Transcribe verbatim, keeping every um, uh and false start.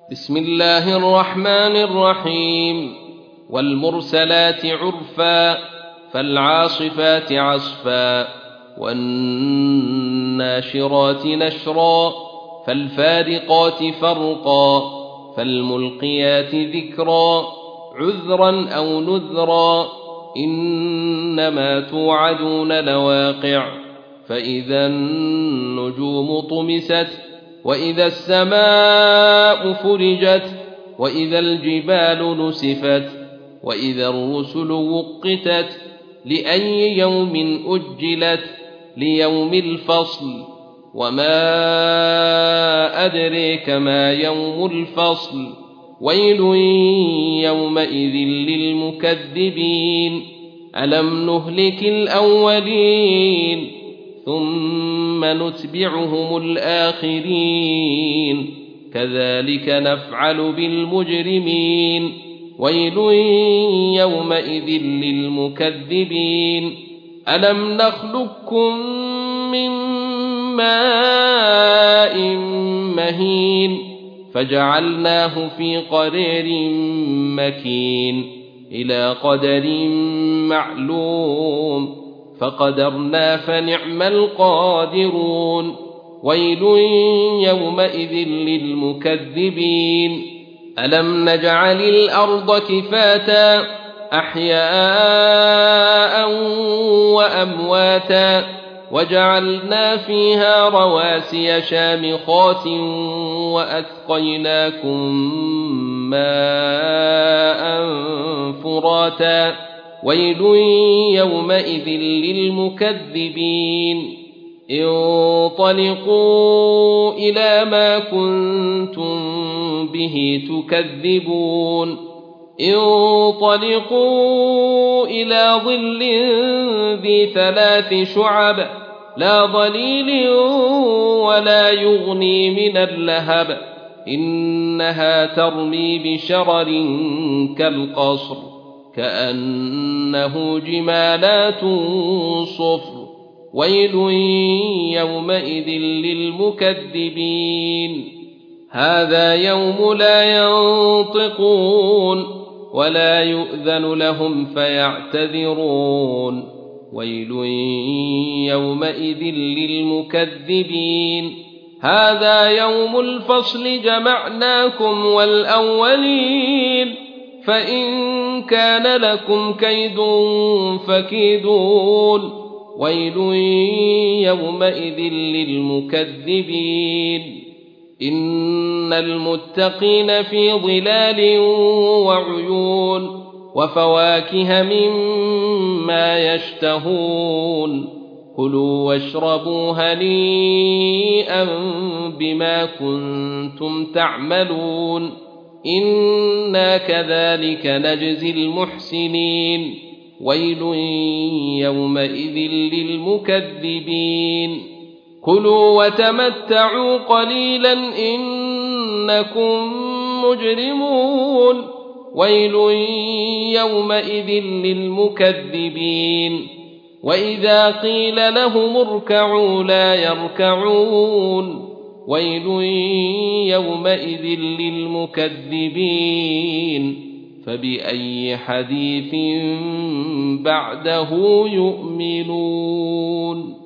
بسم الله الرحمن الرحيم والمرسلات عرفا فالعاصفات عصفا والناشرات نشرا فالفارقات فرقا فالملقيات ذكرا عذرا أو نذرا إنما توعدون لواقع فإذا النجوم طمست وإذا السماء فرجت وإذا الجبال نسفت وإذا الرسل وقتت لأي يوم أجلت ليوم الفصل وما أدريك ما يوم الفصل ويل يومئذ للمكذبين ألم نهلك الأولين ثم نتبعهم الآخرين كذلك نفعل بالمجرمين ويل يومئذ للمكذبين ألم نخلقكم من ماء مهين فجعلناه في قرير مكين إلى قدر معلوم فقدرنا فنعم القادرون ويل يومئذ للمكذبين ألم نجعل الأرض كفاتا أحياء وأمواتا وجعلنا فيها رواسي شامخات وأسقيناكم ماء فراتا ويل يومئذ للمكذبين انطلقوا إلى ما كنتم به تكذبون انطلقوا إلى ظل ذي ثلاث شعب لا ظليل ولا يغني من اللهب إنها ترمي بشرر كالقصر كأنه جمالات صفر ويل يومئذ للمكذبين هذا يوم لا ينطقون ولا يؤذن لهم فيعتذرون ويل يومئذ للمكذبين هذا يوم الفصل جمعناكم والأولين فإن كان لكم كيد فكيدون ويل يومئذ للمكذبين إن المتقين في ظلال وعيون وفواكه مما يشتهون كلوا واشربوا هنيئا بما كنتم تعملون إنا كذلك نجزي المحسنين ويل يومئذ للمكذبين كلوا وتمتعوا قليلا إنكم مجرمون ويل يومئذ للمكذبين وإذا قيل لهم اركعوا لا يركعون ويل يومئذ للمكذبين فبأي حديث بعده يؤمنون